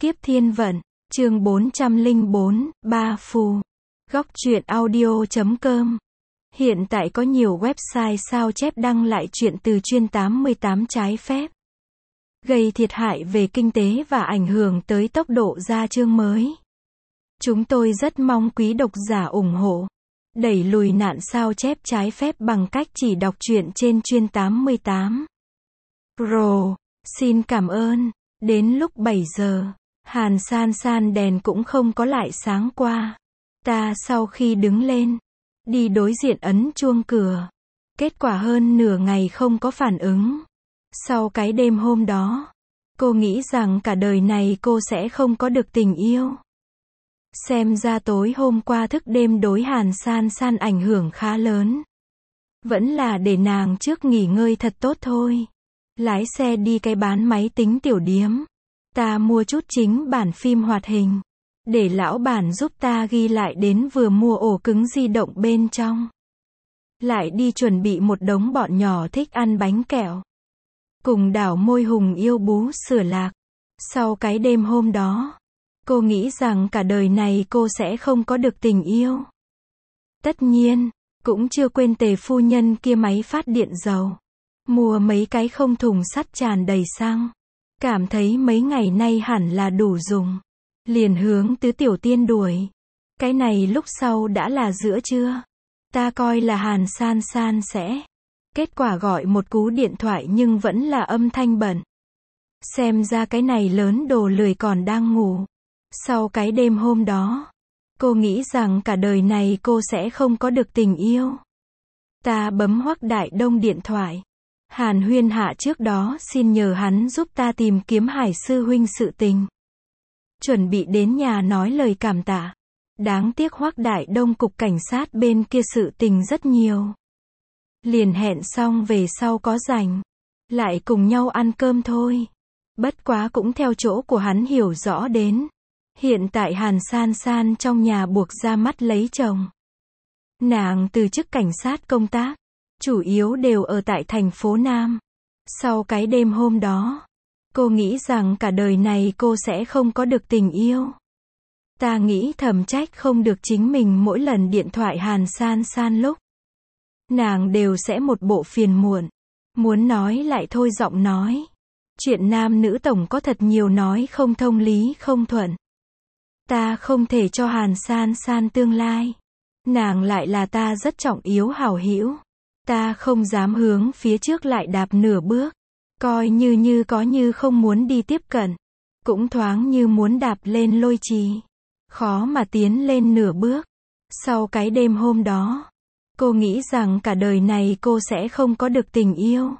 Kiếp thiên vận, chương 404, Ba Phù. Góc truyện audio.com. Hiện tại có nhiều website sao chép đăng lại truyện từ chuyên 88 trái phép, gây thiệt hại về kinh tế và ảnh hưởng tới tốc độ ra chương mới. Chúng tôi rất mong quý độc giả ủng hộ, đẩy lùi nạn sao chép trái phép bằng cách chỉ đọc truyện trên chuyên 88. Pro. Xin cảm ơn. Đến lúc 7 giờ, Hàn San San đèn cũng không có lại sáng qua. Ta sau khi đứng lên, đi đối diện ấn chuông cửa. Kết quả hơn nửa ngày không có phản ứng. Sau cái đêm hôm đó, cô nghĩ rằng cả đời này cô sẽ không có được tình yêu. Xem ra tối hôm qua thức đêm đối Hàn San San ảnh hưởng khá lớn. Vẫn là để nàng trước nghỉ ngơi thật tốt thôi. Lái xe đi cái bán máy tính tiểu điếm. Ta mua chút chính bản phim hoạt hình, để lão bản giúp ta ghi lại đến vừa mua ổ cứng di động bên trong. Lại đi chuẩn bị một đống bọn nhỏ thích ăn bánh kẹo. Cùng đảo môi hùng yêu bú sửa lạc. Sau cái đêm hôm đó, cô nghĩ rằng cả đời này cô sẽ không có được tình yêu. Tất nhiên, cũng chưa quên Tề phu nhân kia máy phát điện dầu. Mua mấy cái không thùng sắt tràn đầy xăng. Cảm thấy mấy ngày nay hẳn là đủ dùng. Liền hướng Tứ Tiểu Tiên đuổi. Cái này lúc sau đã là giữa trưa. Ta coi là Hàn San San sẽ. Kết quả gọi một cú điện thoại nhưng vẫn là âm thanh bận. Xem ra cái này lớn đồ lười còn đang ngủ. Sau cái đêm hôm đó, cô nghĩ rằng cả đời này cô sẽ không có được tình yêu. Ta bấm Hoắc Đại Đông điện thoại. Hàn Huyên Hạ trước đó xin nhờ hắn giúp ta tìm kiếm Hải sư huynh sự tình. Chuẩn bị đến nhà nói lời cảm tạ. Đáng tiếc Hoắc Đại Đông cục cảnh sát bên kia sự tình rất nhiều. Liền hẹn xong về sau có rảnh, lại cùng nhau ăn cơm thôi. Bất quá cũng theo chỗ của hắn hiểu rõ đến. Hiện tại Hàn San San trong nhà buộc ra mắt lấy chồng. Nàng từ chức cảnh sát công tác, chủ yếu đều ở tại thành phố Nam. Sau cái đêm hôm đó, cô nghĩ rằng cả đời này cô sẽ không có được tình yêu. Ta nghĩ thầm trách không được chính mình mỗi lần điện thoại Hàn San San lúc. Nàng đều sẽ một bộ phiền muộn. Muốn nói lại thôi giọng nói. Chuyện nam nữ tổng có thật nhiều nói không thông lý không thuận. Ta không thể cho Hàn San San tương lai. Nàng lại là ta rất trọng yếu hảo hữu. Ta không dám hướng phía trước lại đạp nửa bước. Coi như có như không muốn đi tiếp cận. Cũng thoáng như muốn đạp lên lôi trì. Khó mà tiến lên nửa bước. Sau cái đêm hôm đó, cô nghĩ rằng cả đời này cô sẽ không có được tình yêu.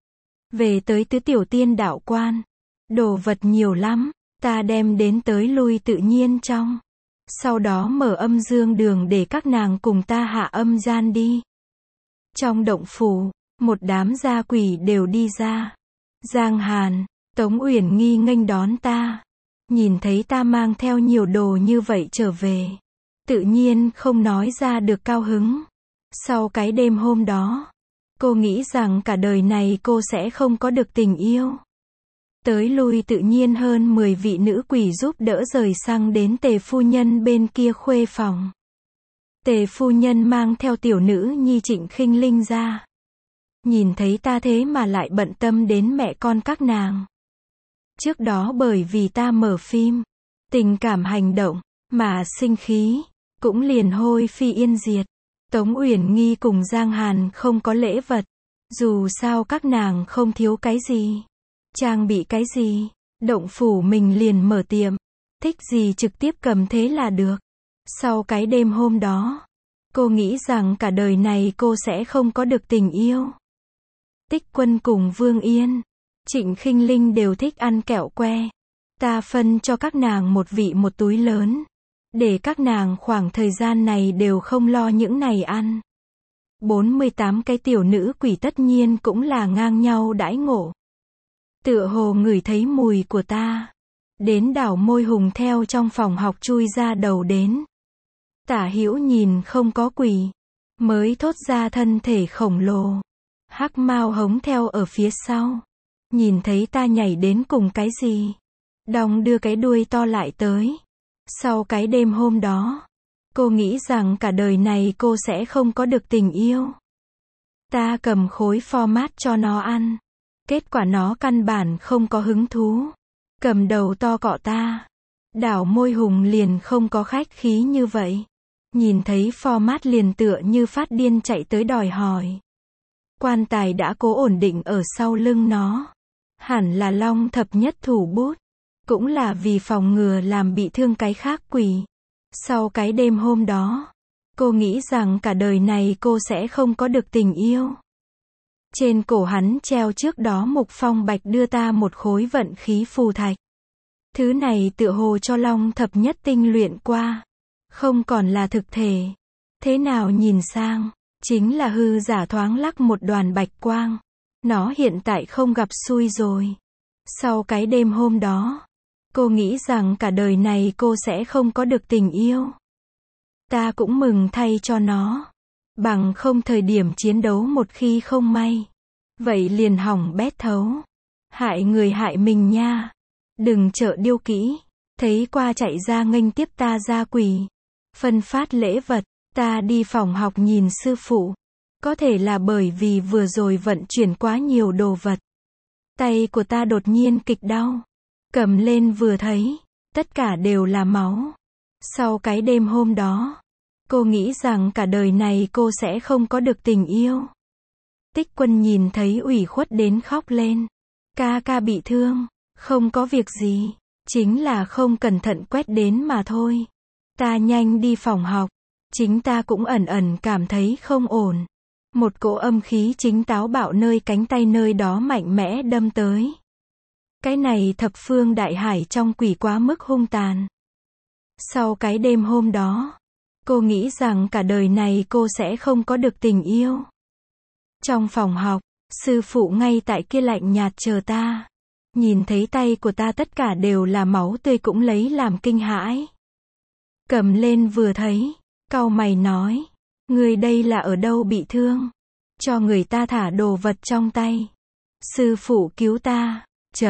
Về tới Tứ Tiểu Tiên đạo quan. Đồ vật nhiều lắm. Ta đem đến tới lui tự nhiên trong. Sau đó mở âm dương đường để các nàng cùng ta hạ âm gian đi. Trong động phủ, một đám gia quỷ đều đi ra. Giang Hàn, Tống Uyển Nghi nghênh đón ta. Nhìn thấy ta mang theo nhiều đồ như vậy trở về. Tự nhiên không nói ra được cao hứng. Sau cái đêm hôm đó, cô nghĩ rằng cả đời này cô sẽ không có được tình yêu. Tới lui tự nhiên hơn 10 vị nữ quỷ giúp đỡ rời xăng đến Tề phu nhân bên kia khuê phòng. Tề phu nhân mang theo tiểu nữ nhi Trịnh Khinh Linh ra. Nhìn thấy ta thế mà lại bận tâm đến mẹ con các nàng. Trước đó bởi vì ta mở phim, tình cảm hành động, mà sinh khí, cũng liền hôi phi yên diệt. Tống Uyển Nghi cùng Giang Hàn không có lễ vật. Dù sao các nàng không thiếu cái gì. Trang bị cái gì, động phủ mình liền mở tiệm. Thích gì trực tiếp cầm thế là được. Sau cái đêm hôm đó, cô nghĩ rằng cả đời này cô sẽ không có được tình yêu. Tích Quân cùng Vương Yên, Trịnh Khinh Linh đều thích ăn kẹo que. Ta phân cho các nàng một vị một túi lớn. Để các nàng khoảng thời gian này đều không lo những này ăn. 48 cái tiểu nữ quỷ tất nhiên cũng là ngang nhau đãi ngộ. Tựa hồ ngửi thấy mùi của ta. Đến đảo môi hùng theo trong phòng học chui ra đầu đến. Tả hữu nhìn không có quỷ. Mới thốt ra thân thể khổng lồ. Hắc Mao hống theo ở phía sau. Nhìn thấy ta nhảy đến cùng cái gì? đong đưa cái đuôi to lại tới. Sau cái đêm hôm đó, cô nghĩ rằng cả đời này cô sẽ không có được tình yêu. Ta cầm khối format cho nó ăn. Kết quả nó căn bản không có hứng thú. Cầm đầu to cọ ta. Đảo môi Hùng liền không có khách khí như vậy. Nhìn thấy format liền tựa như phát điên chạy tới đòi hỏi. Quan tài đã cố ổn định ở sau lưng nó. Hẳn là Long thập nhất thủ bút. Cũng là vì phòng ngừa làm bị thương cái khác quỷ. Sau cái đêm hôm đó, cô nghĩ rằng cả đời này cô sẽ không có được tình yêu. Trên cổ hắn treo trước đó Mục Phong Bạch đưa ta một khối vận khí phù thạch. Thứ này tựa hồ cho Long thập nhất tinh luyện qua. Không còn là thực thể. Thế nào nhìn sang, chính là hư giả thoáng lắc một đoàn bạch quang. Nó hiện tại không gặp xui rồi. Sau cái đêm hôm đó, cô nghĩ rằng cả đời này cô sẽ không có được tình yêu. Ta cũng mừng thay cho nó. Bằng không thời điểm chiến đấu một khi không may. Vậy liền hỏng bét thấu. Hại người hại mình nha. Đừng trợ điêu kỹ. Thấy qua chạy ra nghênh tiếp ta ra quỷ. Phân phát lễ vật. Ta đi phòng học nhìn sư phụ. Có thể là bởi vì vừa rồi vận chuyển quá nhiều đồ vật. Tay của ta đột nhiên kịch đau. Cầm lên vừa thấy. Tất cả đều là máu. Sau cái đêm hôm đó, cô nghĩ rằng cả đời này cô sẽ không có được tình yêu. Tích Quân nhìn thấy ủy khuất đến khóc lên. Ca ca bị thương. Không có việc gì. Chính là không cẩn thận quét đến mà thôi. Ta nhanh đi phòng học. Chính ta cũng ẩn ẩn cảm thấy không ổn. Một cỗ âm khí chính táo bạo nơi cánh tay nơi đó mạnh mẽ đâm tới. Cái này thập phương đại hải trong quỷ quá mức hung tàn. Sau cái đêm hôm đó, cô nghĩ rằng cả đời này cô sẽ không có được tình yêu. Trong phòng học, sư phụ ngay tại kia lạnh nhạt chờ ta. Nhìn thấy tay của ta tất cả đều là máu tươi cũng lấy làm kinh hãi. Cầm lên vừa thấy, cau mày nói, người đây là ở đâu bị thương? Cho người ta thả đồ vật trong tay. Sư phụ cứu ta.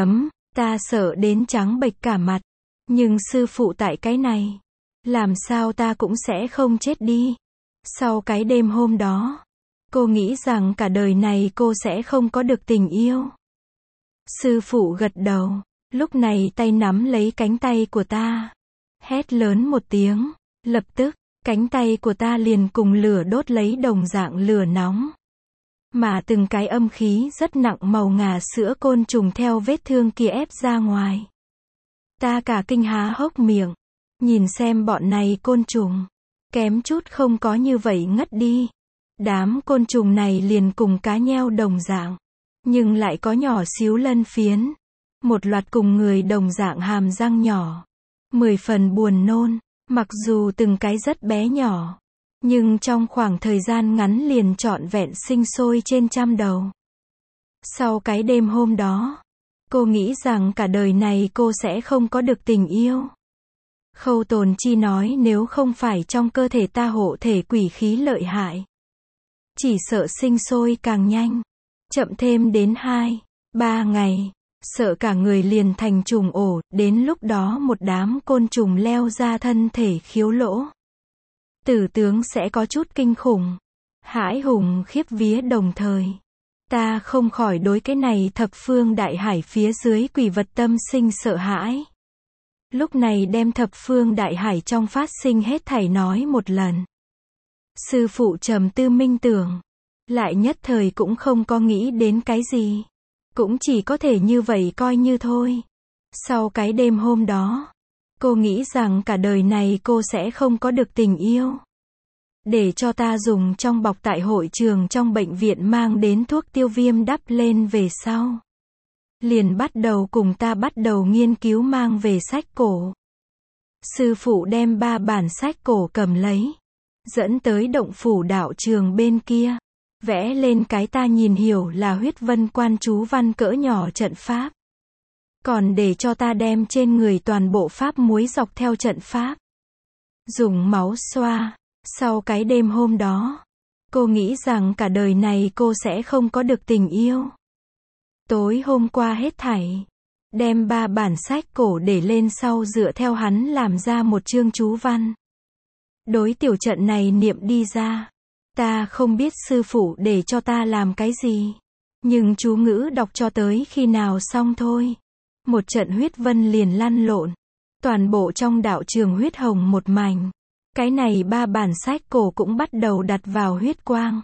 Ta sợ đến trắng bệch cả mặt. Nhưng sư phụ tại cái này. Làm sao ta cũng sẽ không chết đi. Sau cái đêm hôm đó, cô nghĩ rằng cả đời này cô sẽ không có được tình yêu. Sư phụ gật đầu. Lúc này tay nắm lấy cánh tay của ta. Hét lớn một tiếng. Lập tức, cánh tay của ta liền cùng lửa đốt lấy đồng dạng lửa nóng. Mà từng cái âm khí rất nặng màu ngà sữa côn trùng theo vết thương kia ép ra ngoài. Ta cả kinh há hốc miệng. Nhìn xem bọn này côn trùng. Kém chút không có như vậy ngất đi. Đám côn trùng này liền cùng cá nheo đồng dạng. Nhưng lại có nhỏ xíu lân phiến. Một loạt cùng người đồng dạng hàm răng nhỏ. 10 phần buồn nôn. Mặc dù từng cái rất bé nhỏ. Nhưng trong khoảng thời gian ngắn liền trọn vẹn sinh sôi trên trăm đầu. Sau cái đêm hôm đó, cô nghĩ rằng cả đời này cô sẽ không có được tình yêu. Khâu Tồn Chi nói nếu không phải trong cơ thể ta hộ thể quỷ khí lợi hại. Chỉ sợ sinh sôi càng nhanh. Chậm thêm đến 2-3 ngày. Sợ cả người liền thành trùng ổ. Đến lúc đó một đám côn trùng leo ra thân thể khiếu lỗ. Tử tướng sẽ có chút kinh khủng. Hãi hùng khiếp vía đồng thời. Ta không khỏi đối cái này thập phương đại hải phía dưới quỷ vật tâm sinh sợ hãi. Lúc này đem thập phương đại hải trong phát sinh hết thảy nói một lần. Sư phụ trầm tư minh tưởng. Lại nhất thời cũng không có nghĩ đến cái gì. Cũng chỉ có thể như vậy coi như thôi. Sau cái đêm hôm đó, cô nghĩ rằng cả đời này cô sẽ không có được tình yêu. Để cho ta dùng trong bọc tại hội trường trong bệnh viện mang đến thuốc tiêu viêm đắp lên về sau. Liền bắt đầu cùng ta bắt đầu nghiên cứu mang về sách cổ. Sư phụ đem 3 bản sách cổ cầm lấy. Dẫn tới động phủ đạo trường bên kia. Vẽ lên cái ta nhìn hiểu là huyết vân quan chú văn cỡ nhỏ trận pháp. Còn để cho ta đem trên người toàn bộ pháp muối dọc theo trận pháp. Dùng máu xoa. Sau cái đêm hôm đó, cô nghĩ rằng cả đời này cô sẽ không có được tình yêu. Tối hôm qua hết thảy, đem 3 bản sách cổ để lên sau dựa theo hắn làm ra một chương chú văn. Đối tiểu trận này niệm đi ra. Ta không biết sư phụ để cho ta làm cái gì. Nhưng chú ngữ đọc cho tới khi nào xong thôi. Một trận huyết vân liền lăn lộn. Toàn bộ trong đạo trường huyết hồng một mảnh. Cái này 3 bản sách cổ cũng bắt đầu đặt vào huyết quang.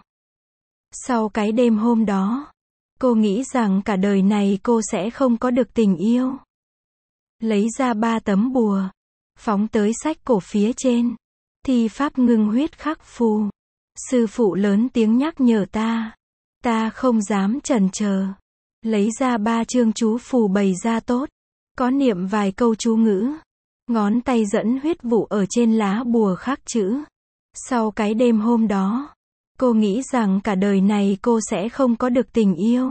Sau cái đêm hôm đó, cô nghĩ rằng cả đời này cô sẽ không có được tình yêu. Lấy ra 3 tấm bùa, phóng tới sách cổ phía trên. Thi pháp ngưng huyết khắc phù. Sư phụ lớn tiếng nhắc nhở ta. Ta không dám chần chờ. Lấy ra 3 chương chú phù bày ra tốt. Có niệm vài câu chú ngữ. Ngón tay dẫn huyết vụ ở trên lá bùa khắc chữ. Sau cái đêm hôm đó, cô nghĩ rằng cả đời này cô sẽ không có được tình yêu.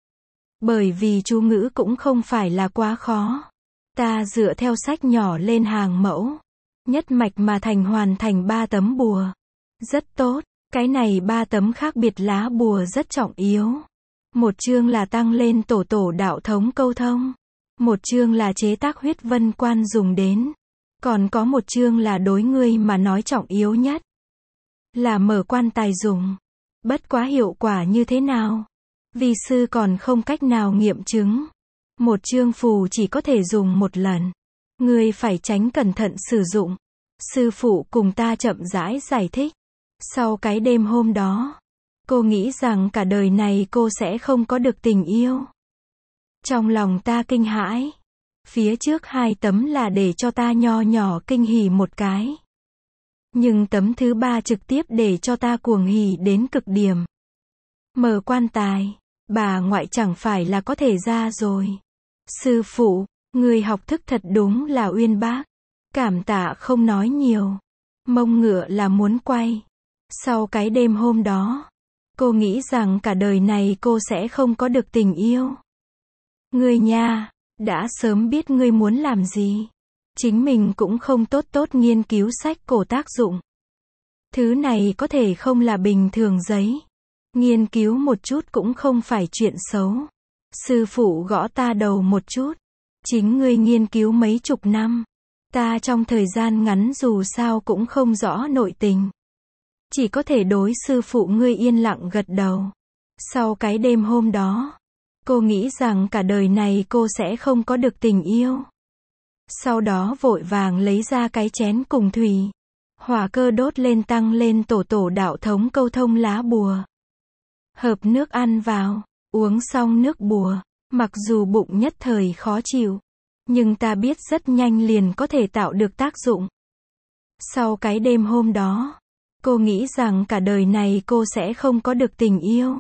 Bởi vì chú ngữ cũng không phải là quá khó. Ta dựa theo sách nhỏ lên hàng mẫu. Nhất mạch mà hoàn thành 3 tấm bùa. Rất tốt. Cái này 3 tấm khác biệt lá bùa rất trọng yếu. Một chương là tăng lên tổ đạo thống câu thông. Một chương là chế tác huyết vân quan dùng đến. Còn có một chương là đối ngươi mà nói trọng yếu nhất. Là mở quan tài dùng. Bất quá hiệu quả như thế nào? Vi sư còn không cách nào nghiệm chứng. Một chương phù chỉ có thể dùng một lần. Ngươi phải tránh cẩn thận sử dụng. Sư phụ cùng ta chậm rãi giải thích. Sau cái đêm hôm đó, cô nghĩ rằng cả đời này cô sẽ không có được tình yêu. Trong lòng ta kinh hãi. Phía trước 2 tấm là để cho ta nho nhỏ kinh hỉ một cái. Nhưng tấm thứ 3 trực tiếp để cho ta cuồng hỉ đến cực điểm. Mở quan tài, bà ngoại chẳng phải là có thể ra rồi. Sư phụ, người học thức thật đúng là uyên bác. Cảm tạ không nói nhiều. Mông ngựa là muốn quay. Sau cái đêm hôm đó, cô nghĩ rằng cả đời này cô sẽ không có được tình yêu. Ngươi nha, đã sớm biết ngươi muốn làm gì. Chính mình cũng không tốt nghiên cứu sách cổ tác dụng. Thứ này có thể không là bình thường giấy. Nghiên cứu một chút cũng không phải chuyện xấu. Sư phụ gõ ta đầu một chút. Chính ngươi nghiên cứu mấy chục năm. Ta trong thời gian ngắn dù sao cũng không rõ nội tình. Chỉ có thể đối sư phụ ngươi yên lặng gật đầu. Sau cái đêm hôm đó, cô nghĩ rằng cả đời này cô sẽ không có được tình yêu. Sau đó vội vàng lấy ra cái chén cùng thủy. Hỏa cơ đốt lên tăng lên tổ đạo thống câu thông lá bùa. Hợp nước ăn vào, uống xong nước bùa. Mặc dù bụng nhất thời khó chịu, nhưng ta biết rất nhanh liền có thể tạo được tác dụng. Sau cái đêm hôm đó, cô nghĩ rằng cả đời này cô sẽ không có được tình yêu.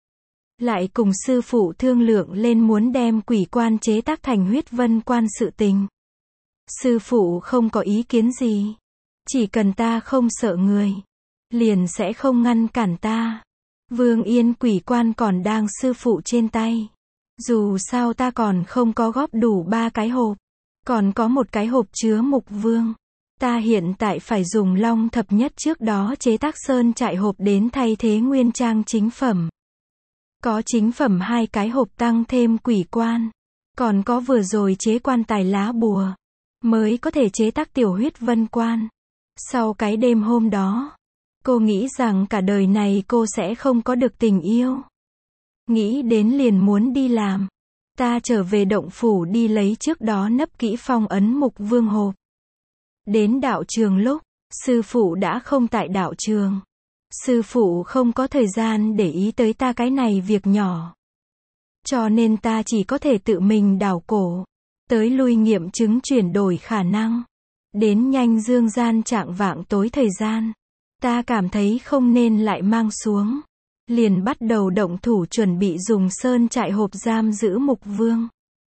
Lại cùng sư phụ thương lượng lên muốn đem quỷ quan chế tác thành huyết vân quan sự tình. Sư phụ không có ý kiến gì. Chỉ cần ta không sợ người, liền sẽ không ngăn cản ta. Vương Yên quỷ quan còn đang sư phụ trên tay. Dù sao ta còn không có góp đủ 3 cái hộp. Còn có một cái hộp chứa mục vương. Ta hiện tại phải dùng long thập nhất trước đó chế tác sơn trại hộp đến thay thế nguyên trang chính phẩm. Có chính phẩm 2 cái hộp tăng thêm quỷ quan. Còn có vừa rồi chế quan tài lá bùa. Mới có thể chế tác tiểu huyết vân quan. Sau cái đêm hôm đó, cô nghĩ rằng cả đời này cô sẽ không có được tình yêu. Nghĩ đến liền muốn đi làm. Ta trở về động phủ đi lấy trước đó nấp kỹ phong ấn mục vương hộp. Đến đạo trường lúc, sư phụ đã không tại đạo trường. Sư phụ không có thời gian để ý tới ta cái này việc nhỏ. Cho nên ta chỉ có thể tự mình đào cổ. Tới lui nghiệm chứng chuyển đổi khả năng. Đến nhanh dương gian trạng vạng tối thời gian. Ta cảm thấy không nên lại mang xuống. Liền bắt đầu động thủ chuẩn bị dùng sơn trại hộp giam giữ mục vương.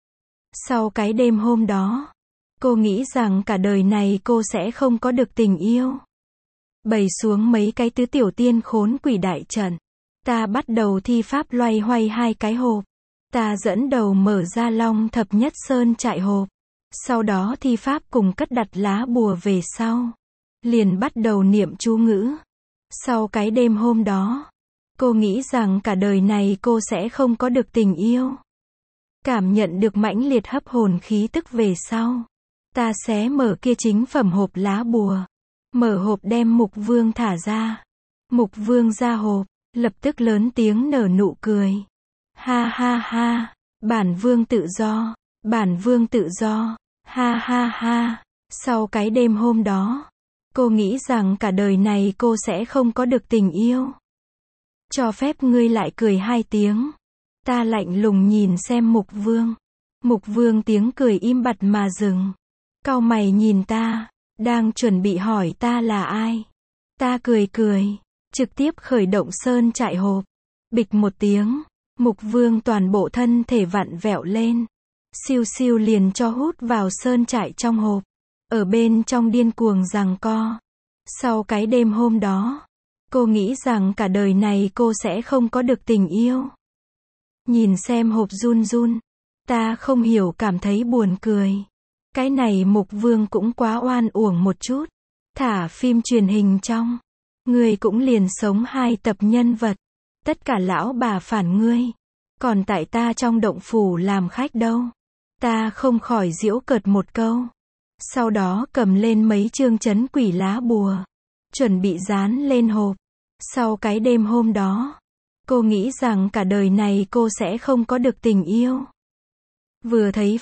Sau cái đêm hôm đó, cô nghĩ rằng cả đời này cô sẽ không có được tình yêu. Bày xuống mấy cái tứ tiểu tiên khốn quỷ đại trận. Ta bắt đầu thi pháp loay hoay 2 cái hộp. Ta dẫn đầu mở ra long thập nhất sơn trại hộp. Sau đó thi pháp cùng cất đặt lá bùa về sau. Liền bắt đầu niệm chú ngữ. Sau cái đêm hôm đó, cô nghĩ rằng cả đời này cô sẽ không có được tình yêu. Cảm nhận được mãnh liệt hấp hồn khí tức về sau. Ta xé mở kia chính phẩm hộp lá bùa. Mở hộp đem Mục Vương thả ra. Mục Vương ra hộp, lập tức lớn tiếng nở nụ cười. Ha ha ha, bản vương tự do, bản vương tự do, ha ha ha. Sau cái đêm hôm đó, cô nghĩ rằng cả đời này cô sẽ không có được tình yêu. Cho phép ngươi lại cười 2 tiếng. Ta lạnh lùng nhìn xem Mục Vương. Mục Vương tiếng cười im bặt mà dừng. Cau mày nhìn ta, đang chuẩn bị hỏi ta là ai. Ta cười cười, trực tiếp khởi động sơn trại hộp. Bịch một tiếng, Mục Vương toàn bộ thân thể vặn vẹo lên. Siêu siêu liền cho hút vào sơn trại trong hộp. Ở bên trong điên cuồng giằng co. Sau cái đêm hôm đó, cô nghĩ rằng cả đời này cô sẽ không có được tình yêu. Nhìn xem hộp run run, ta không hiểu cảm thấy buồn cười. Cái này Mục Vương cũng quá oan uổng một chút. Thả phim truyền hình trong, ngươi cũng liền sống 2 tập nhân vật. Tất cả lão bà phản ngươi. Còn tại ta trong động phủ làm khách đâu. Ta không khỏi giễu cợt một câu. Sau đó cầm lên mấy chương trấn quỷ lá bùa. Chuẩn bị dán lên hộp. Sau cái đêm hôm đó, cô nghĩ rằng cả đời này cô sẽ không có được tình yêu. Vừa thấy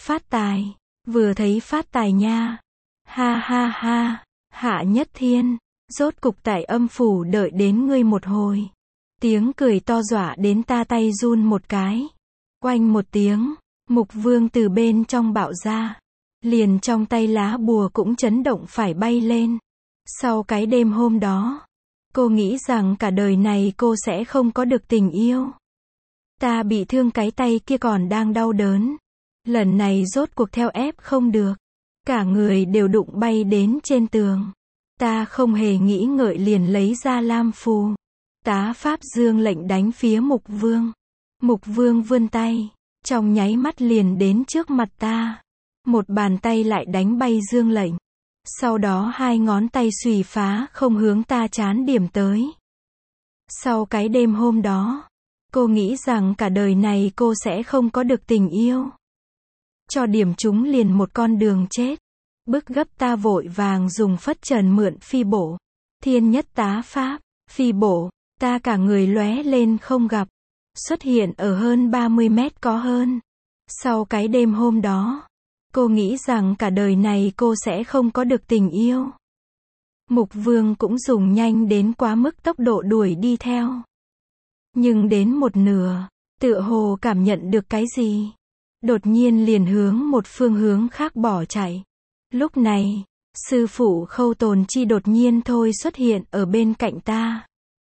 phát tài nha. Ha ha ha, Hạ Nhất Thiên, rốt cục tại âm phủ đợi đến ngươi một hồi. Tiếng cười to dọa đến ta tay run một cái. Oanh một tiếng, Mục Vương từ bên trong bạo ra. Liền trong tay lá bùa cũng chấn động phải bay lên. Sau cái đêm hôm đó, cô nghĩ rằng cả đời này cô sẽ không có được tình yêu. Ta bị thương cái tay kia còn đang đau đớn. Lần này rốt cuộc theo ép không được. Cả người đều đụng bay đến trên tường. Ta không hề nghĩ ngợi liền lấy ra lam phù. Tá pháp dương lệnh đánh phía Mục Vương. Mục Vương vươn tay, trong nháy mắt liền đến trước mặt ta. Một bàn tay lại đánh bay dương lệnh. Sau đó 2 ngón tay xùy phá không hướng ta chán điểm tới. Sau cái đêm hôm đó, cô nghĩ rằng cả đời này cô sẽ không có được tình yêu. Cho điểm chúng liền một con đường chết. Bức gấp ta vội vàng dùng phất trần mượn phi bổ. Thiên nhất tá pháp, phi bổ, ta cả người lóe lên không gặp. Xuất hiện ở hơn 30 mét có hơn. Sau cái đêm hôm đó, cô nghĩ rằng cả đời này cô sẽ không có được tình yêu. Mục Vương cũng dùng nhanh đến quá mức tốc độ đuổi đi theo. Nhưng đến một nửa, tựa hồ cảm nhận được cái gì. Đột nhiên liền hướng một phương hướng khác bỏ chạy. Lúc này, sư phụ Khâu Tồn Chi đột nhiên thôi xuất hiện ở bên cạnh ta.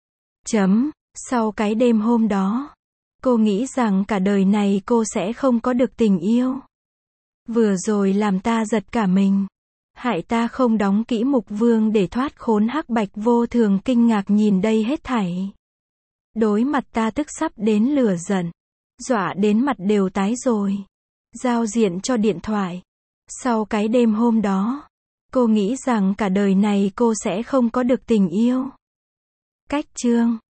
Sau cái đêm hôm đó, cô nghĩ rằng cả đời này cô sẽ không có được tình yêu. Vừa rồi làm ta giật cả mình. Hại ta không đóng kỹ Mục Vương để thoát khốn. Hắc Bạch vô thường kinh ngạc nhìn đây hết thảy. Đối mặt ta tức sắp đến lửa giận. Dọa đến mặt đều tái rồi. Giao diện cho điện thoại. Sau cái đêm hôm đó, cô nghĩ rằng cả đời này cô sẽ không có được tình yêu. Cách chương